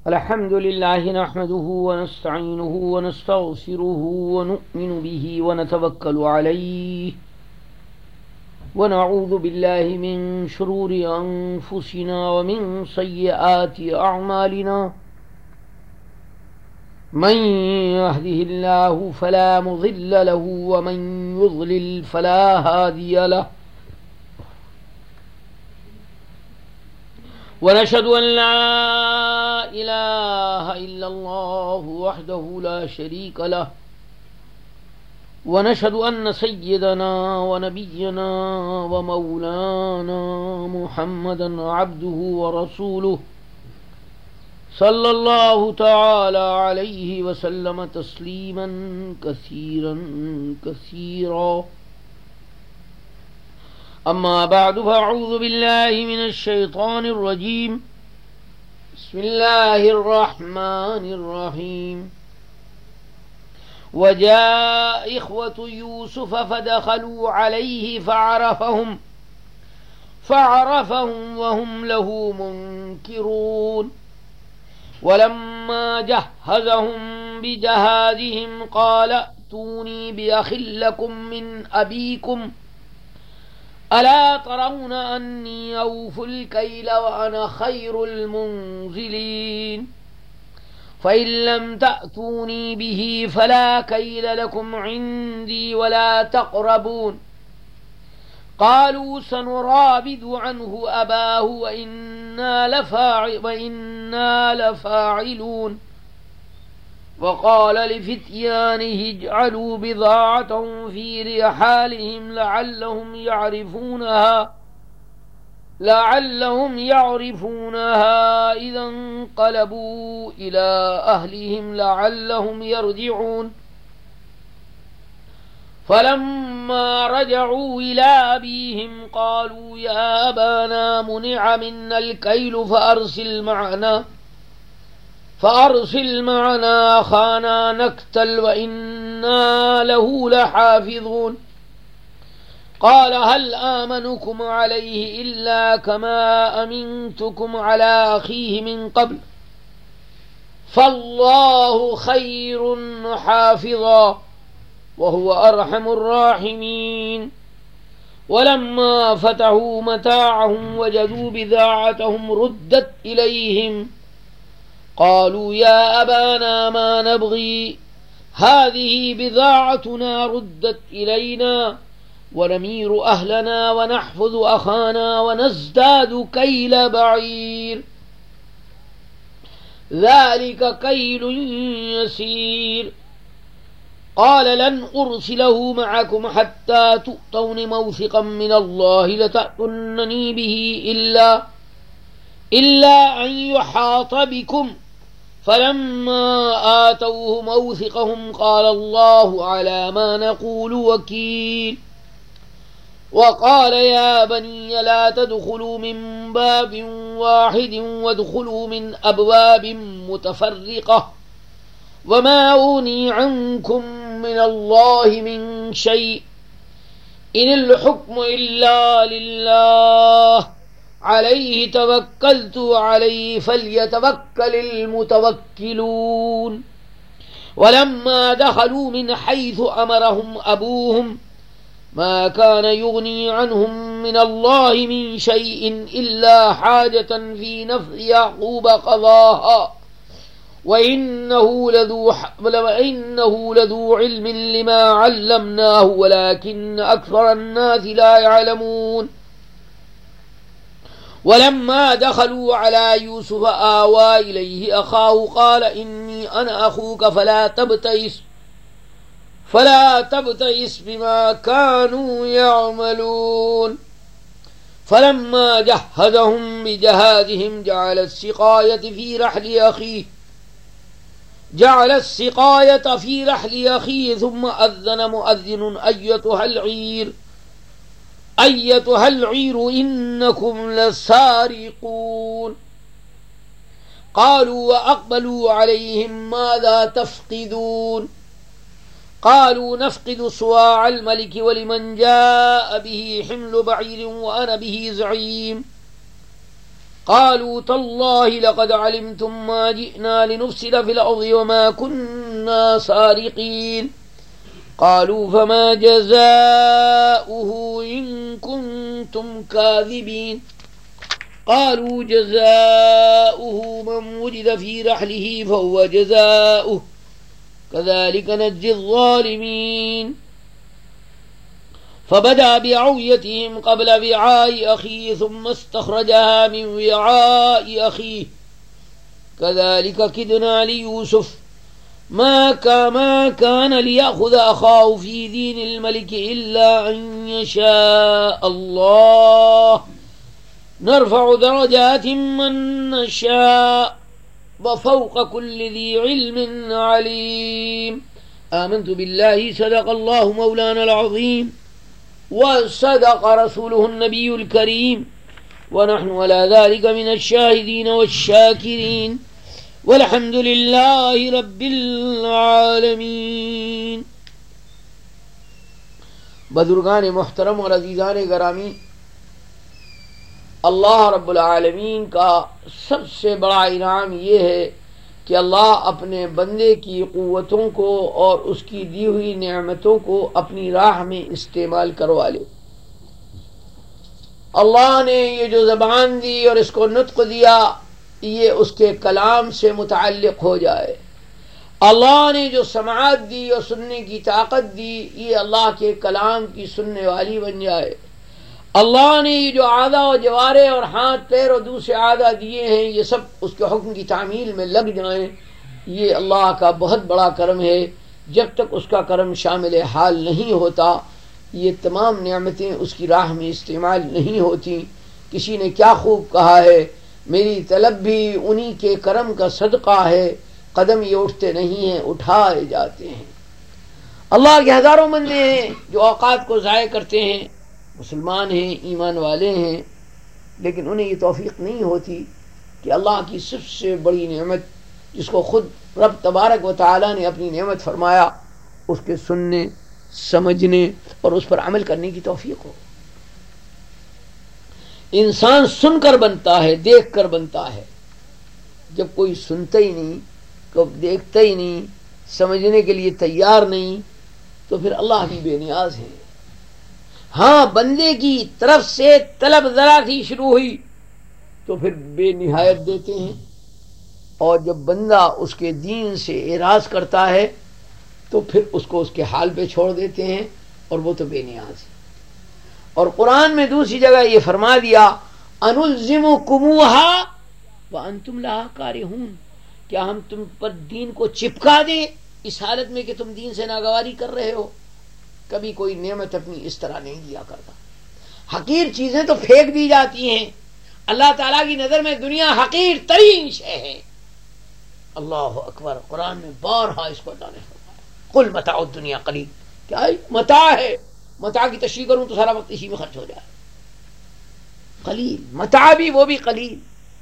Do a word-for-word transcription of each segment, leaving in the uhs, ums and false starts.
الحمد لله نحمده ونستعينه ونستغفره ونؤمن به ونتوكل عليه ونعوذ بالله من شرور أنفسنا ومن سيئات أعمالنا من يهده الله فلا مضل له ومن يضلل فلا هادي له ونشهد أن لا إله إلا الله وحده لا شريك له ونشهد أن سيدنا ونبينا ومولانا محمدا عبده ورسوله صلى الله تعالى عليه وسلم تسليما كثيرا كثيرا. أما بعد فأعوذ بالله من الشيطان الرجيم. بسم الله الرحمن الرحيم. وجاء إخوة يوسف فدخلوا عليه فعرفهم فعرفهم وهم له منكرون. ولما جهزهم بجهازهم قال ائتوني بأخ لكم من أبيكم ألا ترون أني أوفي الكيل وأنا خير المنزلين فإن لم تأتوني به فلا كيل لكم عندي ولا تقربون. قالوا سنراود عنه أباه وإنا لفاعل وإنا لفاعلون. وقال لفتيانه اجعلوا بضاعتهم في رحالهم لعلهم يعرفونها لعلهم يعرفونها إذا انقلبوا إلى أهلهم لعلهم يرجعون. فلما رجعوا إلى أبيهم قالوا يا أبانا منع منا الكيل فأرسل معنا فأرسل معنا أخانا نكتل وإنا له لحافظون. قال هل آمنكم عليه إلا كما أمنتكم على أخيه من قبل فالله خير حافظا وهو أرحم الراحمين. ولما فتحوا متاعهم وجدوا بضاعتهم ردت إليهم قالوا يا أبانا ما نبغي هذه بضاعتنا ردت إلينا ونمير أهلنا ونحفظ أخانا ونزداد كيل بعير ذلك كيل يسير. قال لن أرسله معكم حتى تؤتون موثقا من الله لتأتونني به إلا إلا أن يحاط بكم. فلما آتوه موثقهم قال الله على ما نقول وكيل. وقال يا بني لا تدخلوا من باب واحد وادخلوا من أبواب متفرقة وما أغني عنكم من الله من شيء إن الحكم إلا لله عليه توكلت عليه فليتوكل المتوكلون. ولما دخلوا من حيث أمرهم أبوهم ما كان يغني عنهم من الله من شيء إلا حاجة في نفس يعقوب قضاها وإنه لذو, وإنه لذو علم لما علمناه ولكن أكثر الناس لا يعلمون. ولما دخلوا على يوسف آوى إليه أخاه قال إني أنا أخوك فلا تبتئس فلا تبتئس بما كانوا يعملون. فلما جهزهم بجهازهم جعل السقاية في رحل أخيه جعل السقاية في رحل أخيه ثم أذن مؤذن أيتها العير أيتها العير إنكم لسارقون. قالوا وأقبلوا عليهم ماذا تفقدون قالوا نفقد صواع الملك ولمن جاء به حمل بعير وأنا به زعيم. قالوا تالله لقد علمتم ما جئنا لنفسد في الأرض وما كنا سارقين قالوا فما جزاؤه إن كنتم كاذبين قالوا جزاؤه من وجد في رحله فهو جزاؤه كذلك نجزي الظالمين فبدأ بأوعيتهم قبل وعاء أخيه ثم استخرجها من وعاء أخيه كذلك كدنا ليوسف ما كان ليأخذ أخاه في دين الملك إلا أن يشاء الله نرفع درجات من نشاء وفوق كل ذي علم عليم آمنت بالله صدق الله مولانا العظيم وصدق رسوله النبي الكريم ونحن على ذلك من الشاهدين والشاكرين والحمد لله رب العالمین۔ بزرگان محترم اور عزیزان گرامی، اللہ رب العالمین کا سب سے بڑا انعام یہ ہے کہ اللہ اپنے بندے کی قوتوں کو اور اس کی دی ہوئی نعمتوں کو اپنی راہ میں استعمال کروا لے۔ اللہ نے یہ جو زبان دی اور اس کو نطق دیا، یہ اس کے کلام سے متعلق ہو جائے۔ اللہ نے جو سماعت دی اور سننے کی طاقت دی، یہ اللہ کے کلام کی سننے والی بن جائے۔ اللہ نے یہ جو اعضاء و جوارے اور ہاتھ پیر اور دوسرے اعضاء دیے ہیں، یہ سب اس کے حکم کی تعمیل میں لگ جائیں، یہ اللہ کا بہت بڑا کرم ہے۔ جب تک اس کا کرم شامل حال نہیں ہوتا، یہ تمام نعمتیں اس کی راہ میں استعمال نہیں ہوتی۔ کسی نے کیا خوب کہا ہے، میری طلب بھی انہی کے کرم کا صدقہ ہے، قدم یہ اٹھتے نہیں ہیں اٹھائے جاتے ہیں۔ اللہ کے ہزاروں بندے ہیں جو اوقات کو ضائع کرتے ہیں، مسلمان ہیں، ایمان والے ہیں، لیکن انہیں یہ توفیق نہیں ہوتی کہ اللہ کی سب سے بڑی نعمت، جس کو خود رب تبارک و تعالی نے اپنی نعمت فرمایا، اس کے سننے، سمجھنے اور اس پر عمل کرنے کی توفیق ہو۔ انسان سن کر بنتا ہے، دیکھ کر بنتا ہے۔ جب کوئی سنتا ہی نہیں، کوئی دیکھتا ہی نہیں، سمجھنے کے لیے تیار نہیں، تو پھر اللہ بھی بے نیاز ہے۔ ہاں، بندے کی طرف سے طلب ذرا سی شروع ہوئی تو پھر بے نہایت دیتے ہیں، اور جب بندہ اس کے دین سے اعراض کرتا ہے تو پھر اس کو اس کے حال پہ چھوڑ دیتے ہیں، اور وہ تو بے نیاز ہے۔ اور قرآن میں دوسری جگہ یہ فرما دیا، انلزمکموہا وانتم لہا کارہون، کیا ہم تم پر دین کو چپکا دیں اس حالت میں کہ تم دین سے ناگواری کر رہے ہو؟ کبھی کوئی نعمت اپنی اس طرح نہیں دیا کرتا۔ حقیر چیزیں تو پھینک دی جاتی ہیں، اللہ تعالیٰ کی نظر میں دنیا حقیر ترین شے ہے۔ اللہ اکبر، قرآن میں بارہا اس کو اللہ نے فرمایا، قل متاع الدنیا قلیل، کیا ہے؟ متاع ہے، متاع کی تشریح کروں تو سارا وقت اسی میں خرچ ہو جائے۔ قلیل، متاع بھی وہ بھی قلیل۔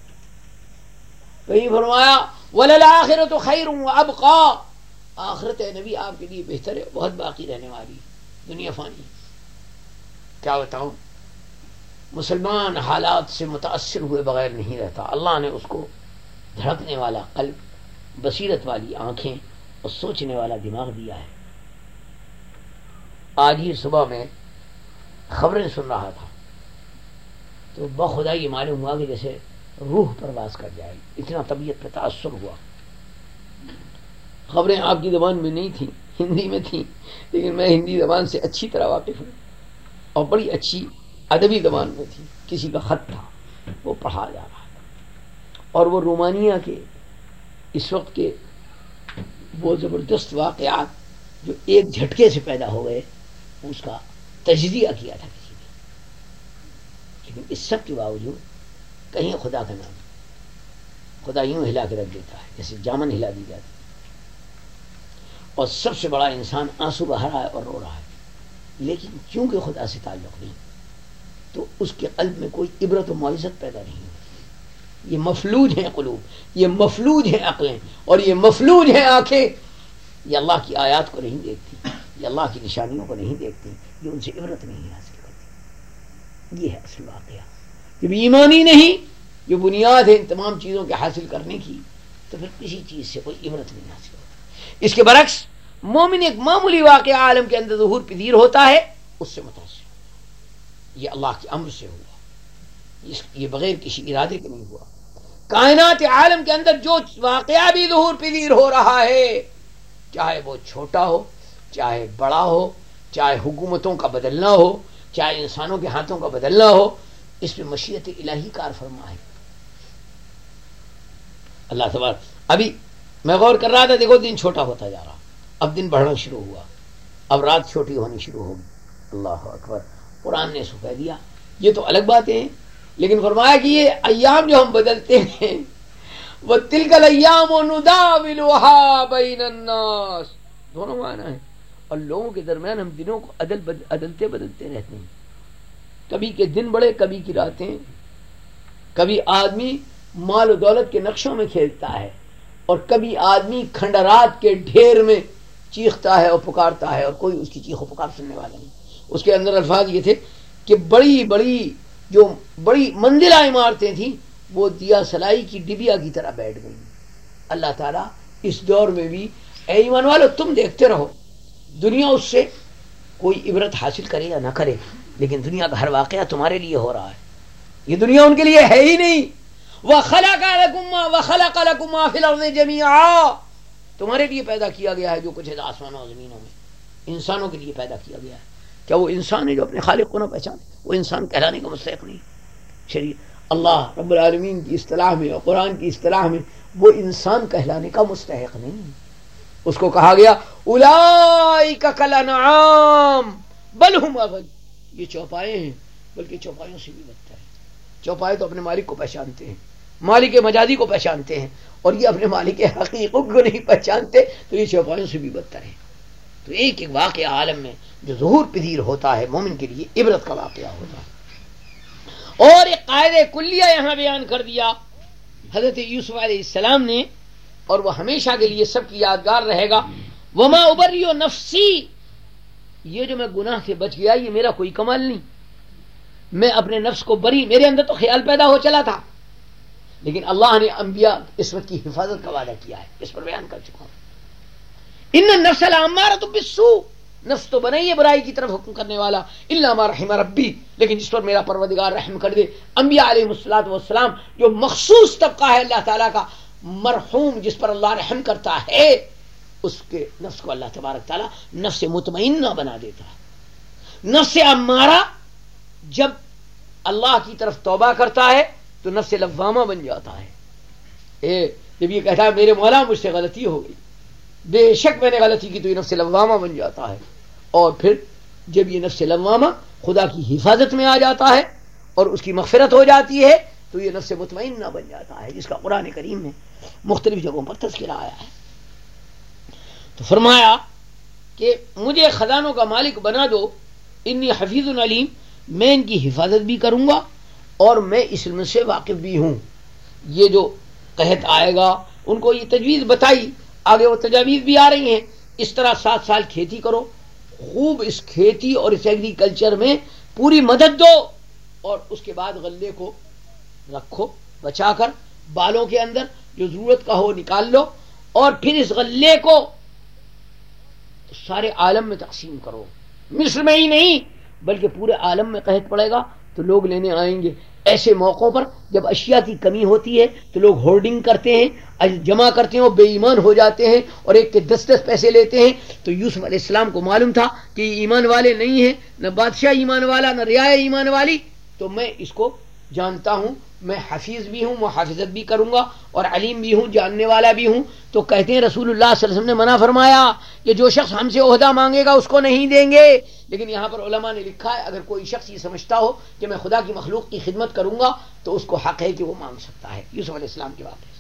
کہیں فرمایا وَلَلْآخِرَةُ خَيْرٌ وَأَبْقَىٰ، آخرت ہے نبی آپ کے لیے بہتر ہے، بہت باقی رہنے والی، دنیا فانی۔ کیا بتاؤں، مسلمان حالات سے متاثر ہوئے بغیر نہیں رہتا۔ اللہ نے اس کو دھڑکنے والا قلب، بصیرت والی آنکھیں اور سوچنے والا دماغ دیا ہے۔ آج ہی صبح میں خبریں سن رہا تھا تو بخدا یہ معلوم ہوا کہ جیسے روح پرواز کر جائے، اتنا طبیعت پہ تاثر ہوا۔ خبریں آپ کی زبان میں نہیں تھیں، ہندی میں تھیں، لیکن میں ہندی زبان سے اچھی طرح واقف ہوں، اور بڑی اچھی ادبی زبان میں تھی۔ کسی کا خط تھا، وہ پڑھا جا رہا تھا، اور وہ رومانیہ کے اس وقت کے وہ زبردست واقعات جو ایک جھٹکے سے پیدا ہو گئے، اس کا تجزیہ کیا تھا کسی نے۔ لیکن اس سب کے باوجود کہیں خدا کا نام، خدا یوں ہلا کے رکھ دیتا ہے جیسے جامن ہلا دی جاتی، اور سب سے بڑا انسان آنسو بہا رہا ہے اور رو رہا ہے، لیکن کیونکہ خدا سے تعلق نہیں تو اس کے قلب میں کوئی عبرت و معزت پیدا نہیں ہوتی۔ یہ مفلوج ہیں قلوب، یہ مفلوج ہیں عقلیں، اور یہ مفلوج ہیں آنکھیں، یہ اللہ کی آیات کو نہیں دیکھتی، یہ اللہ کی نشانیوں کو نہیں دیکھتی، یہ ان سے عبرت نہیں حاصل کرتی۔ یہ ہے اصل واقعہ۔ جب ایمانی نہیں جو بنیاد ہے ان تمام چیزوں کے حاصل کرنے کی، تو پھر کسی چیز سے کوئی عبرت نہیں حاصل ہوتی۔ اس کے برعکس مومن ایک معمولی واقعہ عالم کے اندر ظہور پذیر ہوتا ہے، اس سے متاثر، یہ اللہ کے امر سے ہوا، یہ بغیر کسی ارادے کے نہیں ہوا۔ کائنات عالم کے اندر جو واقعہ بھی ظہور پذیر ہو رہا ہے، چاہے وہ چھوٹا ہو، چاہے بڑا ہو، چاہے حکومتوں کا بدلنا ہو، چاہے انسانوں کے ہاتھوں کا بدلنا ہو، اس میں مشیت الہی کار فرما ہے۔ اللہ تبارک، ابھی میں غور کر رہا تھا، دیکھو دن چھوٹا ہوتا جا رہا، اب دن بڑھنا شروع ہوا، اب رات چھوٹی ہونی شروع ہوگی۔ اللہ اکبر، قرآن نے سو کہہ دیا۔ یہ تو الگ باتیں ہیں، لیکن فرمایا کہ یہ ایام جو ہم بدلتے ہیں، وَتِلْكَ الْأَيَّامُ نُدَاوِلُهَا بَيْنَ النَّاسِ، دونوں معنی ہیں، اور لوگوں کے درمیان ہم دنوں کو عدل بدل عدلتے بدلتے رہتے ہیں، کبھی کے دن بڑے، کبھی کی راتیں، کبھی آدمی مال و دولت کے نقشوں میں کھیلتا ہے، اور کبھی آدمی کھنڈرات کے ڈھیر میں چیختا ہے اور پکارتا ہے، اور کوئی اس کی چیخ و پکار سننے والا نہیں۔ اس کے اندر الفاظ یہ تھے کہ بڑی بڑی جو بڑی منزلہ عمارتیں تھیں وہ دیا سلائی کی ڈبیا کی طرح بیٹھ گئی۔ اللہ تعالیٰ اس دور میں بھی، اے ایمان والو تم دیکھتے رہو، دنیا اس سے کوئی عبرت حاصل کرے یا نہ کرے، لیکن دنیا کا ہر واقعہ تمہارے لیے ہو رہا ہے، یہ دنیا ان کے لیے ہے ہی نہیں۔ وَخَلَقَ لَكُم مَّا وَخَلَقَ لَكُم مَّا فِي الْأَرْضِ جَمِيعًا، تمہارے لیے پیدا کیا گیا ہے جو کچھ ہے آسمانوں اور زمینوں میں، انسانوں کے لیے پیدا کیا گیا ہے۔ کیا وہ انسان ہے جو اپنے خالق کو نہ پہچانے؟ وہ انسان کہلانے کا مستحق نہیں۔ شریعت اللہ رب العالمین کی اصطلاح میں اور قرآن کی اصطلاح میں وہ انسان کہلانے کا مستحق نہیں۔ اس کو کہا گیا اولئک کالانعام بل ہم اضل، یہ چوپائے ہیں بلکہ چوپایوں سے بھی بدتر ہے۔ چوپائے تو اپنے مالک کو پہچانتے ہیں، مالک مجازی کو پہچانتے ہیں، اور یہ اپنے مالک حقیقی کو نہیں پہچانتے، تو یہ چوپایوں سے بھی بدتر ہے۔ تو ایک ایک واقعہ عالم میں جو ظہور پذیر ہوتا ہے مومن کے لیے عبرت کا واقعہ ہوتا ہے۔ اور ایک قاعدہ کلیہ یہاں بیان کر دیا حضرت یوسف علیہ السلام نے، اور وہ ہمیشہ کے لیے سب کی یادگار رہے گا، وما ابری نفسی، یہ جو میں گناہ سے بچ گیا یہ میرا کوئی کمال نہیں، میں اپنے نفس کو بری، میرے اندر تو خیال پیدا ہو چلا تھا، لیکن اللہ نے انبیاء عصمت کی حفاظت کا وعدہ کیا ہے، اس پر بیان کر چکا ہوں۔ ان النفس لامارۃ بالسوء، نفس تو بنائی ہے برائی کی طرف حکم کرنے والا، الا ما رحم ربی، لیکن جس پر میرا پروردگار رحم کر دے۔ انبیاء علیہ الصلوۃ والسلام جو مخصوص طبقہ ہے اللہ تعالیٰ کا، مرحوم، جس پر اللہ رحم کرتا ہے، اس کے نفس کو اللہ تبارک تعالیٰ نفس مطمئنہ بنا دیتا ہے۔ نفس امارہ جب اللہ کی طرف توبہ کرتا ہے تو نفس لوامہ بن جاتا ہے۔ اے جب یہ کہتا ہے میرے مولا مجھ سے غلطی ہو گئی، بے شک میں نے غلطی کی، تو یہ نفس لوامہ بن جاتا ہے، اور پھر جب یہ نفس لوامہ خدا کی حفاظت میں آ جاتا ہے اور اس کی مغفرت ہو جاتی ہے تو یہ نفس مطمئنہ بن جاتا ہے، جس کا قرآن کریم میں مختلف جگہوں پر تذکرہ آیا ہے۔ تو فرمایا کہ مجھے خزانوں کا مالک بنا دو، انی حفیظ علیم، میں ان کی حفاظت بھی کروں گا اور میں اس علم سے واقف بھی ہوں۔ یہ جو قحط آئے گا ان کو یہ تجویز بتائی، آگے وہ تجاویز بھی آ رہی ہیں، اس طرح سات سال کھیتی کرو، خوب اس کھیتی اور اس ایگریکلچر میں پوری مدد دو، اور اس کے بعد غلے کو رکھو بچا کر، بالوں کے اندر جو ضرورت کا ہو نکال لو، اور پھر اس غلے کو سارے عالم میں تقسیم کرو، مصر میں ہی نہیں بلکہ پورے عالم میں قحط پڑے گا تو لوگ لینے آئیں گے۔ ایسے موقعوں پر جب اشیاء کی کمی ہوتی ہے تو لوگ ہورڈنگ کرتے ہیں، جمع کرتے ہیں اور بے ایمان ہو جاتے ہیں اور ایک کے دس دس پیسے لیتے ہیں۔ تو یوسف علیہ السلام کو معلوم تھا کہ یہ ایمان والے نہیں ہیں، نہ بادشاہ ایمان والا نہ رعایا ایمان والی، تو میں اس کو جانتا ہوں، میں حفیظ بھی ہوں، محافظت بھی کروں گا، اور علیم بھی ہوں، جاننے والا بھی ہوں۔ تو کہتے ہیں رسول اللہ صلی اللہ علیہ وسلم نے منع فرمایا کہ جو شخص ہم سے عہدہ مانگے گا اس کو نہیں دیں گے، لیکن یہاں پر علماء نے لکھا ہے اگر کوئی شخص یہ سمجھتا ہو کہ میں خدا کی مخلوق کی خدمت کروں گا تو اس کو حق ہے کہ وہ مانگ سکتا ہے۔ یوسف علیہ السلام کے واقعے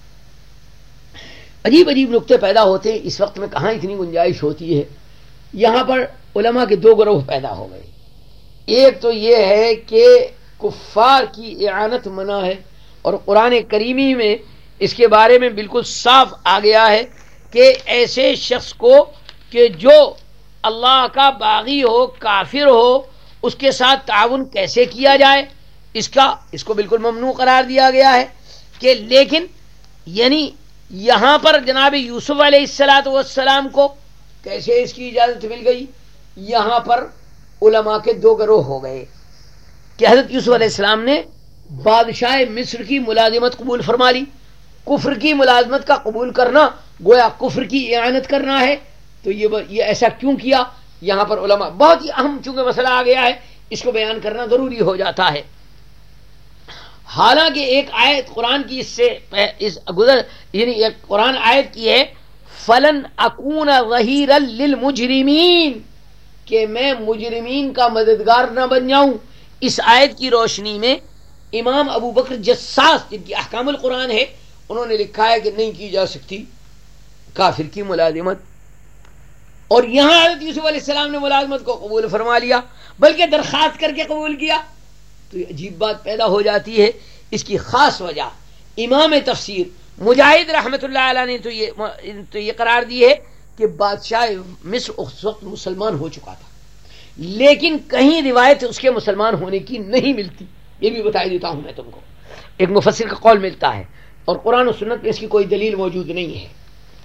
عجیب عجیب نقطے پیدا ہوتے ہیں، اس وقت میں کہاں اتنی گنجائش ہوتی ہے۔ یہاں پر علماء کے دو گروہ پیدا ہو گئے، ایک تو یہ ہے کہ کفار کی اعانت منع ہے، اور قرآن کریمی میں اس کے بارے میں بالکل صاف آ گیا ہے کہ ایسے شخص کو کہ جو اللہ کا باغی ہو، کافر ہو، اس کے ساتھ تعاون کیسے کیا جائے، اس کا اس کو بالکل ممنوع قرار دیا گیا ہے کہ لیکن یعنی یہاں پر جناب یوسف علیہ السلاۃ والسلام کو کیسے اس کی اجازت مل گئی؟ یہاں پر علماء کے دو گروہ ہو گئے کہ حضرت یوسف علیہ السلام نے بادشاہ مصر کی ملازمت قبول فرما لی. کفر کی ملازمت کا قبول کرنا گویا کفر کی اعانت کرنا ہے. تو یہ یہ ایسا کیوں کیا؟ یہاں پر علماء بہت ہی اہم چونکہ مسئلہ آ گیا ہے اس کو بیان کرنا ضروری ہو جاتا ہے. حالانکہ ایک آیت قرآن کی اس سے اس گزر یعنی ایک قرآن آیت کی ہے فلن اکون ظہیرا للمجرمین کہ میں مجرمین کا مددگار نہ بن جاؤں. اس آیت کی روشنی میں امام ابو بکر جساس جن کی احکام القرآن ہے انہوں نے لکھا ہے کہ نہیں کی جا سکتی کافر کی ملازمت. اور یہاں حضرت یوسف علیہ السلام نے ملازمت کو قبول فرما لیا بلکہ درخواست کر کے قبول کیا. تو یہ عجیب بات پیدا ہو جاتی ہے. اس کی خاص وجہ امام تفسیر مجاہد رحمۃ اللہ علیہ نے تو یہ تو یہ قرار دی ہے کہ بادشاہ مصر اس وقت مسلمان ہو چکا تھا لیکن کہیں روایت اس کے مسلمان ہونے کی نہیں ملتی. یہ بھی بتا دیتا ہوں میں تم کو. ایک مفسر کا قول ملتا ہے اور قرآن و سنت میں اس کی کوئی دلیل موجود نہیں ہے.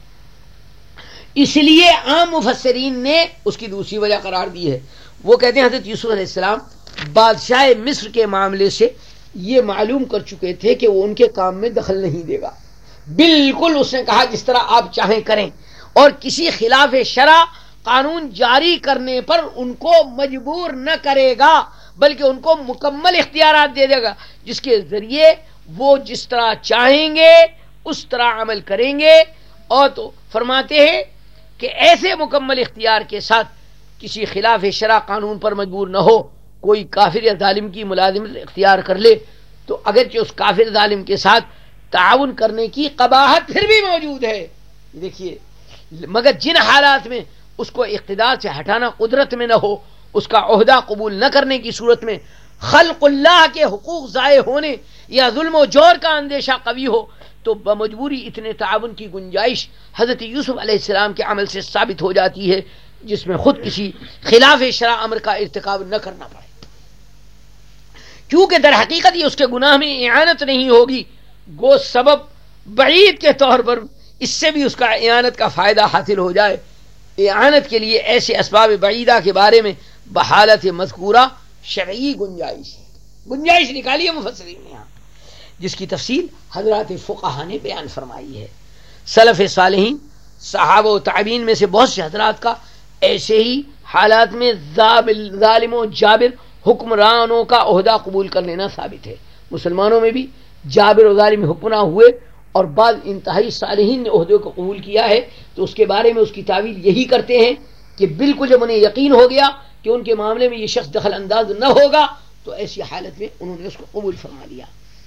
اس لیے عام مفسرین نے اس کی دوسری وجہ قرار دی ہے. وہ کہتے ہیں حضرت یوسف علیہ السلام بادشاہ مصر کے معاملے سے یہ معلوم کر چکے تھے کہ وہ ان کے کام میں دخل نہیں دے گا. بالکل اس نے کہا جس طرح آپ چاہیں کریں اور کسی خلاف شرع قانون جاری کرنے پر ان کو مجبور نہ کرے گا بلکہ ان کو مکمل اختیارات دے دے گا جس کے ذریعے وہ جس طرح چاہیں گے اس طرح عمل کریں گے. اور تو فرماتے ہیں کہ ایسے مکمل اختیار کے ساتھ کسی خلاف شرع قانون پر مجبور نہ ہو. کوئی کافر یا ظالم کی ملازمت اختیار کر لے تو اگرچہ اس کافر ظالم کے ساتھ تعاون کرنے کی قباحت پھر بھی موجود ہے. دیکھیے مگر جن حالات میں اس کو اقتدار سے ہٹانا قدرت میں نہ ہو اس کا عہدہ قبول نہ کرنے کی صورت میں خلق اللہ کے حقوق ضائع ہونے یا ظلم و جور کا اندیشہ قوی ہو تو بمجبوری اتنے تعاون کی گنجائش حضرت یوسف علیہ السلام کے عمل سے ثابت ہو جاتی ہے جس میں خود کسی خلاف شرع امر کا ارتکاب نہ کرنا پڑے. کیونکہ در حقیقت یہ اس کے گناہ میں اعانت نہیں ہوگی گو سبب بعید کے طور پر اس سے بھی اس کا اعانت کا فائدہ حاصل ہو جائے. اعانت کے لیے ایسے اسباب بعیدہ کے بارے میں بحالت مذکورہ شرعی گنجائش گنجائش نکالی ہے مفسرین نے یہاں جس کی تفصیل حضرات فقہا نے بیان فرمائی ہے. سلف صالحین صحابہ و تابعین میں سے بہت سے حضرات کا ایسے ہی حالات میں ظالم و جابر حکمرانوں کا عہدہ قبول کر لینا ثابت ہے. مسلمانوں میں بھی جابر و ظالم حکمراں ہوئے اور بعض انتہائی صالحین نے عہدے کو قبول کیا ہے تو اس کے بارے میں اس کی تعویل یہی کرتے ہیں کہ بالکل جب انہیں یقین ہو گیا کہ ان کے معاملے میں یہ شخص دخل انداز نہ ہوگا تو ایسی حالت میں انہوں نے اس کو قبول فرما لیا.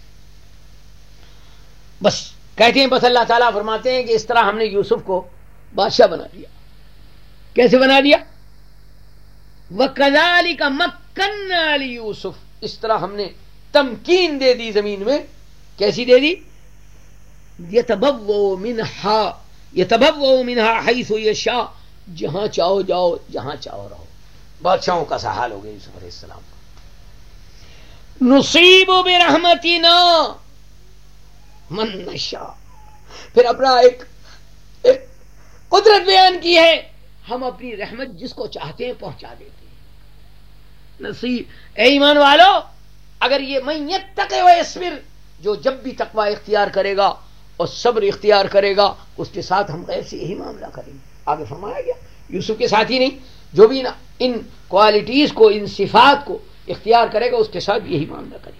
بس کہتے ہیں بس اللہ تعالیٰ فرماتے ہیں کہ اس طرح ہم نے یوسف کو بادشاہ بنا دیا. کیسے بنا دیا؟ وَكَذَلِكَ مَكَّنَّا لِيُوسُفَ اس طرح ہم نے تمکین دے دی زمین میں. کیسی دے دی؟ يَتَبَوَّأُ مِنْهَا يَتَبَوَّأُ مِنْهَا حَيْثُ يَشَاءُ جہاں چاہو جاؤ جہاں چاہو رہو. بادشاہوں کا سا حال ہو گیا یوسف علیہ السلام کا. نصیب برحمتنا من نشاء پھر اپنا ایک, ایک قدرت بیان کی ہے ہم اپنی رحمت جس کو چاہتے ہیں پہنچا دیتے ہیں. نصیب اے ایمان والو اگر یہ من یتقی و یصبر جو جب بھی تقوی اختیار کرے گا اور صبر اختیار کرے گا اس کے ساتھ ہم غیر سے یہی معاملہ کریں گے. آگے فرمایا گیا یوسف کے ساتھ ہی نہیں جو بھی ان کوالٹیز کو ان صفات کو اختیار کرے گا اس کے ساتھ یہی معاملہ کریں.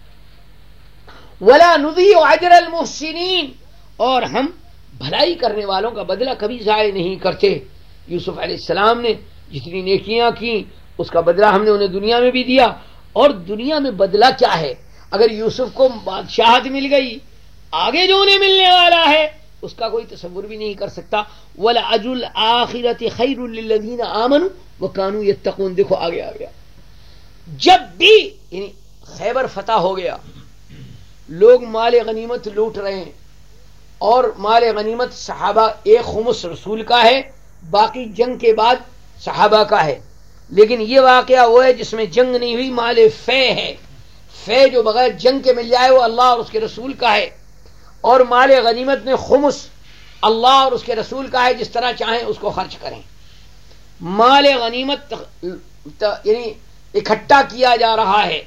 ولا نضيع اجر المحسنین اور ہم بھلائی کرنے والوں کا بدلہ کبھی ضائع نہیں کرتے. یوسف علیہ السلام نے جتنی نیکیاں کی اس کا بدلہ ہم نے انہیں دنیا میں بھی دیا. اور دنیا میں بدلہ کیا ہے؟ اگر یوسف کو بادشاہت مل گئی آگے جو انہیں ملنے والا ہے اس کا کوئی تصور بھی نہیں کر سکتا. وَلَأَجْرُ الْآخِرَةِ خَيْرٌ لِّلَّذِينَ آمَنُوا وَكَانُوا يَتَّقُونَ دیکھو آگے آ گیا. جب بھی یعنی خیبر فتح ہو گیا لوگ مال غنیمت لوٹ رہے ہیں اور مال غنیمت صحابہ ایک خمس رسول کا ہے باقی جنگ کے بعد صحابہ کا ہے. لیکن یہ واقعہ وہ ہے جس میں جنگ نہیں ہوئی مال فے ہے فے جو بغیر جنگ کے مل جائے وہ اللہ اور اس کے رسول کا ہے، اور مال غنیمت میں خمس اللہ اور اس کے رسول کا ہے، جس طرح چاہیں اس کو خرچ کریں۔ مال غنیمت یعنی اکٹھا کیا جا رہا ہے،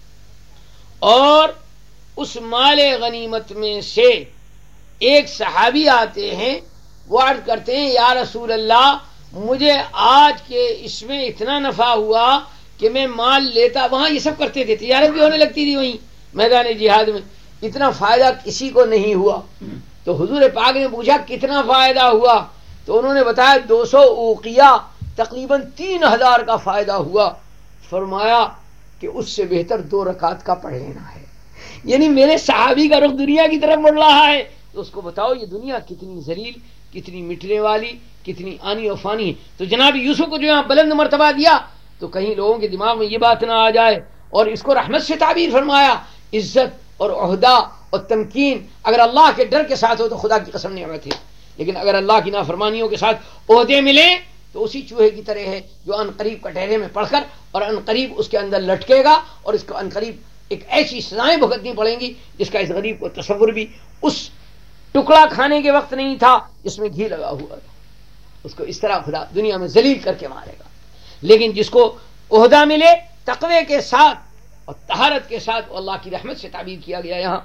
اور اس مال غنیمت میں سے ایک صحابی آتے ہیں، وہ عرض کرتے ہیں یا رسول اللہ مجھے آج کے اس میں اتنا نفع ہوا کہ میں مال لیتا، وہاں یہ سب کرتے تھے، تجارت بھی ہونے لگتی تھی وہیں میدان جہاد میں، اتنا فائدہ کسی کو نہیں ہوا۔ تو حضور پاک نے پوچھا کتنا فائدہ ہوا، تو انہوں نے بتایا دو سو اوقیہ، تقریباً تین ہزار کا فائدہ ہوا۔ فرمایا کہ اس سے بہتر دو رکعت کا پڑھ لینا ہے، یعنی میرے صحابی کا رخ دنیا کی طرف مڑ رہا ہے، تو اس کو بتاؤ یہ دنیا کتنی ذلیل، کتنی مٹنے والی، کتنی آنی و فانی ہے۔ تو جناب یوسف کو جو یہاں بلند مرتبہ دیا تو کہیں لوگوں کے دماغ میں یہ بات نہ آ جائے، اور اس کو رحمت سے تعبیر فرمایا۔ عزت اور عہدہ اور تمکین اگر اللہ کے ڈر کے ساتھ ہو تو خدا کی قسم نعمت ہے، لیکن اگر اللہ کی نافرمانیوں کے ساتھ عہدے ملیں تو اسی چوہے کی طرح ہے جو ان قریب کٹہرے میں پڑھ کر اور ان قریب اس کے اندر لٹکے گا، اور اس کو ان قریب ایک ایسی سزائیں بھگتنی پڑیں گی جس کا اس غریب کو تصور بھی اس ٹکڑا کھانے کے وقت نہیں تھا جس میں گھی لگا ہوا تھا۔ اس کو اس طرح خدا دنیا میں ذلیل کر کے مارے گا۔ لیکن جس کو عہدہ ملے تقوی کے ساتھ اور طہارت کے ساتھ، اللہ کی رحمت سے تعبیر کیا گیا یہاں،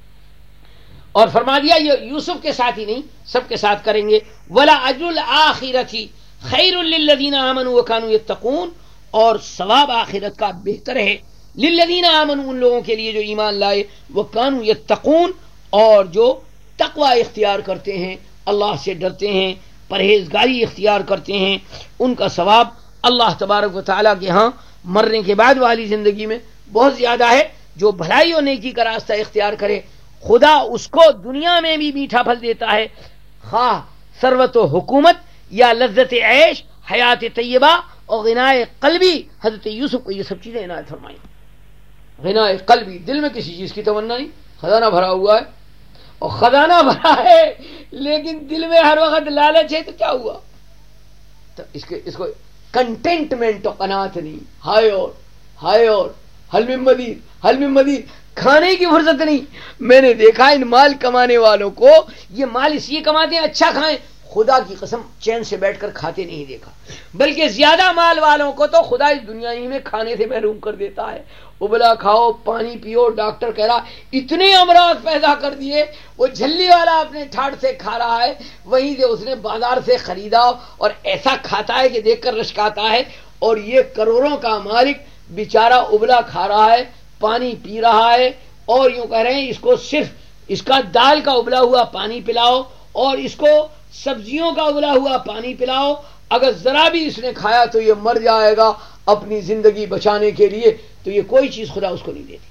اور فرما دیا یہ یوسف کے ساتھ ہی نہیں سب کے ساتھ کریں گے۔ ولا اجر الآخرۃ خیر للذین آمنوا وکانوا یتقون، اور ثواب آخرت کا بہتر ہے للذین آمنوا، ان لوگوں کے لیے جو ایمان لائے، وکانوا یتقون، اور جو تقوی اختیار کرتے ہیں، اللہ سے ڈرتے ہیں، پرہیزگاری اختیار کرتے ہیں، ان کا ثواب اللہ تبارک و تعالیٰ کے ہاں مرنے کے بعد والی زندگی میں بہت زیادہ ہے۔ جو بھلائی اور نیکی کا راستہ اختیار کرے خدا اس کو دنیا میں بھی میٹھا پھل دیتا ہے، خواہ ثروت و حکومت یا لذت عیش، حیات طیبہ اور غنائے قلبی۔ حضرت یوسف کو یہ سب چیزیں عنایت فرمائیں۔ غنائے قلبی، دل میں کسی چیز کی تمنا نہیں، خزانہ بھرا ہوا ہے، اور خزانہ بھرا ہے لیکن دل میں ہر وقت لالچ ہے، تو کیا ہوا؟ تو اس کے اس کو کنٹینٹمنٹ و قناعت نہیں، ہائے اور ہائے اور حل من مزید، حل من مزید، کھانے کی فرصت نہیں۔ میں نے دیکھا ان مال کمانے والوں کو، یہ مال اس لیے کماتے ہیں اچھا کھائیں، خدا کی قسم چین سے بیٹھ کر کھاتے نہیں دیکھا۔ بلکہ زیادہ مال والوں کو تو خدا اس دنیا ہی میں کھانے سے محروم کر دیتا ہے۔ ابلا کھاؤ، پانی پیو، ڈاکٹر کہہ رہا اتنے امراض پیدا کر دیے، وہ جھلی والا اپنے ٹھاٹ سے کھا رہا ہے، وہیں سے اس نے بازار سے خریدا اور ایسا کھاتا ہے کہ دیکھ کر رشک آتا ہے، اور یہ کروڑوں کا مالک بیچارہ ابلا کھا رہا ہے، پانی پی رہا ہے، اور یوں کہہ رہے ہیں اس کو صرف اس کا دال کا ابلا ہوا پانی پلاؤ اور اس کو سبزیوں کا ابلا ہوا پانی پلاؤ، اگر ذرا بھی اس نے کھایا تو یہ مر جائے گا اپنی زندگی بچانے کے لیے، تو یہ کوئی چیز خدا اس کو نہیں دیتی۔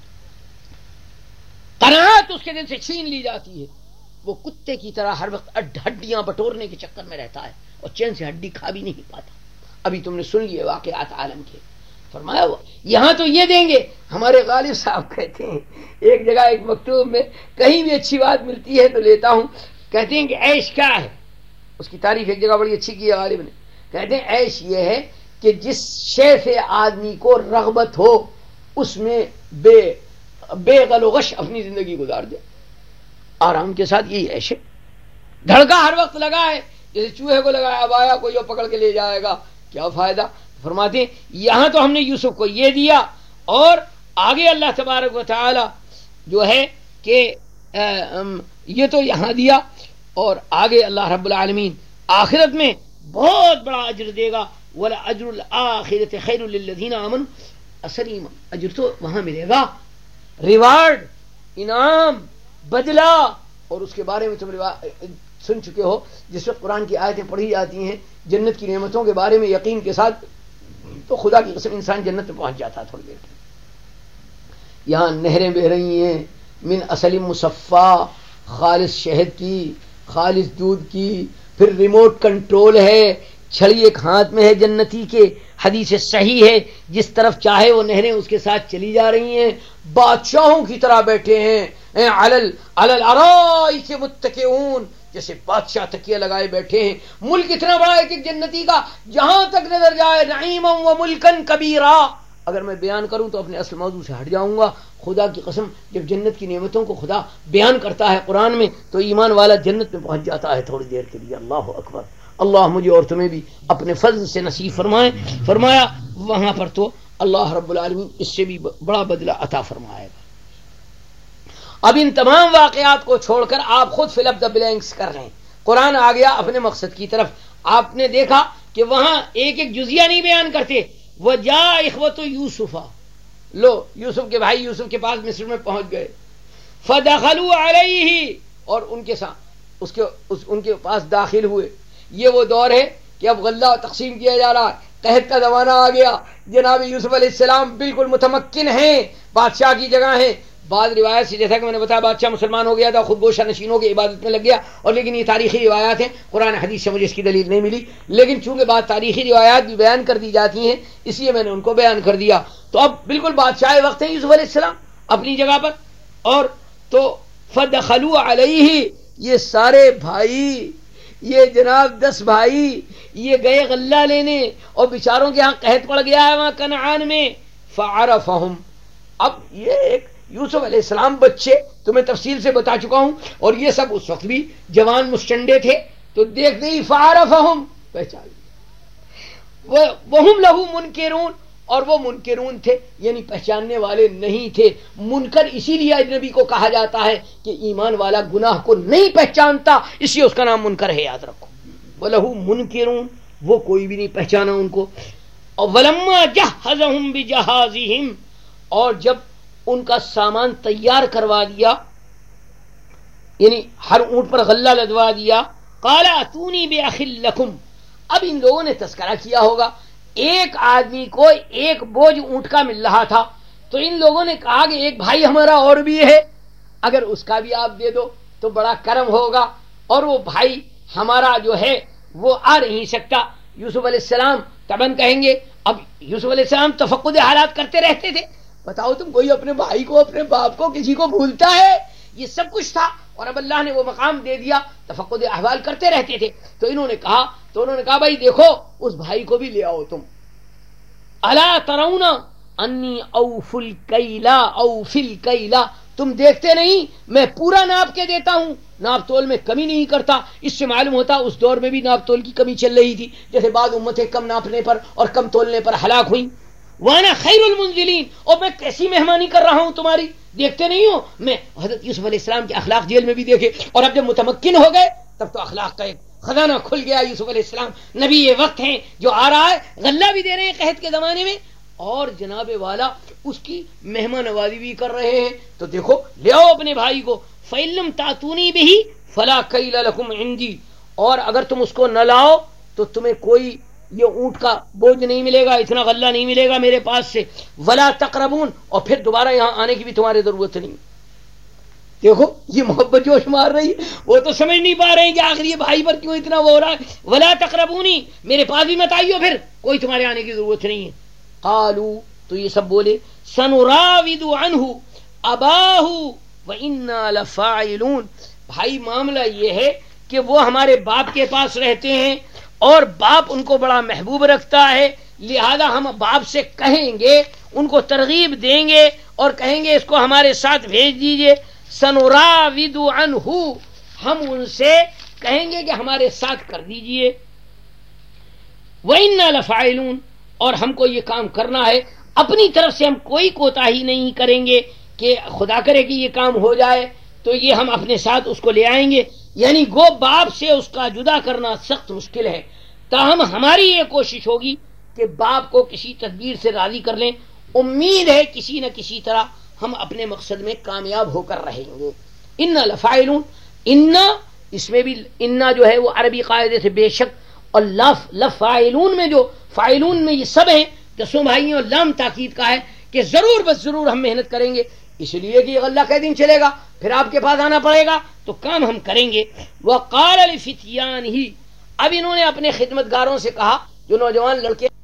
قناعت اس کے دل سے چھین لی جاتی ہے، وہ کتے کی طرح ہر وقت ہڈیاں بٹورنے کے چکر میں رہتا ہے اور چین سے ہڈی کھا بھی نہیں پاتا۔ ابھی تم نے سن لیے واقعات عالم کے، فرمایا وہ یہاں تو یہ دیں گے۔ ہمارے غالب صاحب کہتے ہیں ایک جگہ ایک مکتوب میں، کہیں بھی اچھی بات ملتی ہے تو لیتا ہوں، کہتے ہیں کہ عیش کیا ہے، اس کی تعریف ایک جگہ بڑی اچھی کی ہے غالب نے، کہتے ہیں عیش یہ ہے کہ جس شے سے آدمی کو رغبت ہو اس میں بے بے غل و غش اپنی زندگی گزار دے، آرام کے ساتھ، یہی عیش ہے۔ دھڑکا ہر وقت لگا ہے، جیسے چوہے کو لگایا، اب آیا کوئی جو پکڑ کے لے جائے گا، کیا فائدہ۔ فرماتے ہیں یہاں تو ہم نے یوسف کو یہ دیا، اور آگے اللہ تبارک و تعالی جو ہے کہ یہ تو یہاں دیا، اور آگے اللہ رب العالمین آخرت میں بہت بڑا اجر دے گا۔ ولا اجر الآخرۃ خیر للذین آمنوا، اصل اجر تو وہاں ملے گا، ریوارڈ، انعام، بدلہ، اور اس کے بارے میں تم سن چکے ہو، جس وقت قرآن کی آیتیں پڑھی جاتی ہیں جنت کی نعمتوں کے بارے میں یقین کے ساتھ، تو خدا کی قسم انسان جنت میں پہنچ جاتا تھوڑی دیر۔ یہاں نہریں بہ رہی ہیں من اصل مصفا، خالص شہد کی، خالص دودھ کی، پھر ریموٹ کنٹرول ہے، چھڑی ایک ہاتھ میں ہے جنتی کے، حدیث صحیح ہے، جس طرف چاہے وہ نہریں اس کے ساتھ چلی جا رہی ہیں، بادشاہوں کی طرح بیٹھے ہیں، علل علل ارائک متکئون، جیسے بادشاہ تکیہ لگائے بیٹھے ہیں۔ ملک اتنا بڑا ہے کہ جنتی کا جہاں تک نظر جائے، نعیما و ملکن کبیرا، اگر میں بیان کروں تو اپنے اصل موضوع سے ہٹ جاؤں گا. خدا کی قسم جب جنت کی نعمتوں کو خدا بیان کرتا ہے قرآن میں تو ایمان والا جنت میں پہنچ جاتا ہے تھوڑی دیر کے لیے. اللہ اکبر. اللہ مجھے اور تمہیں بھی اپنے فضل سے نصیب فرمائے. فرمایا وہاں پر تو اللہ رب العالمین اس سے بھی بڑا بدلہ عطا فرمائے گا. اب ان تمام واقعات کو چھوڑ کر آپ خود فل اپ دا بلینکس کر رہے ہیں. قرآن آ گیا اپنے مقصد کی طرف. آپ نے دیکھا کہ وہاں ایک ایک جزیہ نہیں بیان کرتے. وَجَاءَ إِخْوَةُ يُوسُفَ، لو یوسف کے بھائی یوسف کے پاس مصر میں پہنچ گئے. فَدَخَلُوا عَلَيْهِ، اور ان کے ساتھ اس کے اس ان کے پاس داخل ہوئے. یہ وہ دور ہے کہ اب غلہ تقسیم کیا جا رہا ہے. قحط کا زمانہ آ گیا. جناب یوسف علیہ السلام بالکل متمکن ہیں، بادشاہ کی جگہ ہیں. بعض روایت سے جیسا کہ میں نے بتایا بادشاہ مسلمان ہو گیا تھا، خود گوشہ نشینوں کی عبادت میں لگ گیا. اور لیکن یہ تاریخی روایات ہیں، قرآن حدیث سے مجھے اس کی دلیل نہیں ملی. لیکن چونکہ بعض تاریخی روایات بھی بیان کر دی جاتی ہیں اس لیے میں نے ان کو بیان کر دیا. تو اب بالکل بادشاہ وقت ہیں یوسف علیہ السلام اپنی جگہ پر. اور تو فدخلوا علیہ، یہ سارے بھائی، یہ جناب دس بھائی یہ گئے غلہ لینے اور بیچاروں کے ہاں قحط پڑ گیا ہے وہاں کنعان میں. فعرفہم، اب یہ ایک یوسف علیہ السلام بچے تمہیں تفصیل سے بتا چکا ہوں، اور یہ سب اس وقت بھی جوان مستنڈے تھے. تو دیکھتے ہی فعرفہم، پہچان لیا. وہم لہو منکرون، اور وہ منکرون تھے یعنی پہچاننے والے نہیں تھے. منکر اسی لیے اجنبی کو کہا جاتا ہے کہ ایمان والا گناہ کو نہیں پہچانتا، اس لیے اس کا نام منکر ہے، یاد رکھو. وَلَهُ مُنْكِرُونَ، وہ کوئی بھی نہیں پہچانا ان کو. اور وَلَمَّا جَهَّزَهُمْ بِجَهَازِهِمْ، اور جب ان کا سامان تیار کروا دیا، یعنی ہر اونٹ پر غلہ لدوا دیا. قَالَ أَتُونِي بِأَخٍ لَكُمْ، اب ان لوگوں نے تذکرہ کیا ہوگا ایک آدمی کو ایک بوجھ اونٹ کا مل رہا تھا، تو ان لوگوں نے کہا کہ ایک بھائی ہمارا اور بھی ہے، اگر اس کا بھی آپ دے دو تو بڑا کرم ہوگا. اور وہ بھائی ہمارا جو ہے وہ آ نہیں سکتا. یوسف علیہ السلام طبعاً کہیں گے، اب یوسف علیہ السلام تفقد حالات کرتے رہتے تھے. بتاؤ تم کوئی اپنے بھائی کو، اپنے باپ کو، کسی کو بھولتا ہے؟ یہ سب کچھ تھا اور اب اللہ نے وہ مقام دے دیا. تفقد احوال کرتے رہتے تھے. تو انہوں نے کہا تو انہوں نے کہا بھائی دیکھو اس بھائی کو بھی لے آؤ تم. الا ترون انی اوفی الکیل اوفی الکیل، تم دیکھتے نہیں میں پورا ناپ کے دیتا ہوں، ناپ تول میں کمی نہیں کرتا. اس سے معلوم ہوتا اس دور میں بھی ناپ تول کی کمی چل رہی تھی، جیسے بعض امتیں کم ناپنے پر اور کم تولنے پر ہلاک ہوئیں. وانا خیر المنزلین، اور میں کیسی مہمانی کر رہا ہوں تمہاری، دیکھتے نہیں ہو. میں حضرت یوسف علیہ السلام کے اخلاق جیل میں بھی دیکھے، اور اب جب متمکن ہو گئے تب تو اخلاق کا ایک خزانہ کھل گیا. یوسف علیہ السلام نبی یہ وقت ہیں جو آ رہا ہے، غلہ بھی دے رہے ہیں قحط کے زمانے میں، اور جناب والا اس کی مہمان نوازی بھی کر رہے ہیں. تو دیکھو لے آؤ اپنے بھائی کو. فَإِلَّمْ تَأْتُونِي بِهِ فَلَا كَيْلَ لَكُمْ عِنْدِي، اور اگر تم اس کو نہ لاؤ تو تمہیں کوئی یہ اونٹ کا بوجھ نہیں ملے گا، اتنا غلہ نہیں ملے گا میرے پاس سے. وَلَا تَقْرَبُونَ، اور پھر دوبارہ یہاں آنے کی بھی تمہاری ضرورت نہیں. دیکھو یہ محبت جوش مار رہی ہے، وہ تو سمجھ نہیں پا رہے ہیں کہ آخر یہ بھائی پر کیوں اتنا وہ ہو رہا ہے. وَلَا تَقْرَبُونِي، میرے پاس بھی مت آئیو، پھر کوئی تمہارے آنے کی ضرورت نہیں ہے. قالوا، تو یہ سب بولے سنراود عنہ اباہ وإنا لفاعلون، بھائی معاملہ یہ ہے کہ وہ ہمارے باپ کے پاس رہتے ہیں اور باپ ان کو بڑا محبوب رکھتا ہے، لہذا ہم باپ سے کہیں گے، ان کو ترغیب دیں گے اور کہیں گے اس کو ہمارے ساتھ بھیج دیجئے. سنراود عنہ، ہم ان سے کہیں گے کہ ہمارے ساتھ کر دیجئے. وإنا لفاعلون، اور ہم کو یہ کام کرنا ہے، اپنی طرف سے ہم کوئی کوتاہی نہیں کریں گے کہ خدا کرے کہ یہ کام ہو جائے تو یہ ہم اپنے ساتھ اس کو لے آئیں گے. یعنی گو باپ سے اس کا جدا کرنا سخت مشکل ہے، تاہم ہماری یہ کوشش ہوگی کہ باپ کو کسی تدبیر سے راضی کر لیں. امید ہے کسی نہ کسی طرح ہم اپنے مقصد میں کامیاب ہو کر رہیں گے. انا لفاعلون، انا اس میں بھی انا جو ہے وہ عربی قاعدے سے بے شک، اور لف لفاعلون میں جو فاعلون میں یہ سب ہیں دسوں بھائیوں، لام تاکید کا ہے کہ ضرور بس ضرور ہم محنت کریں گے، اس لیے کہ یہ غلہ کئی دن چلے گا، پھر آپ کے پاس آنا پڑے گا تو کام ہم کریں گے. وقال لفتیانہ، اب انہوں نے اپنے خدمتگاروں سے کہا جو نوجوان لڑکے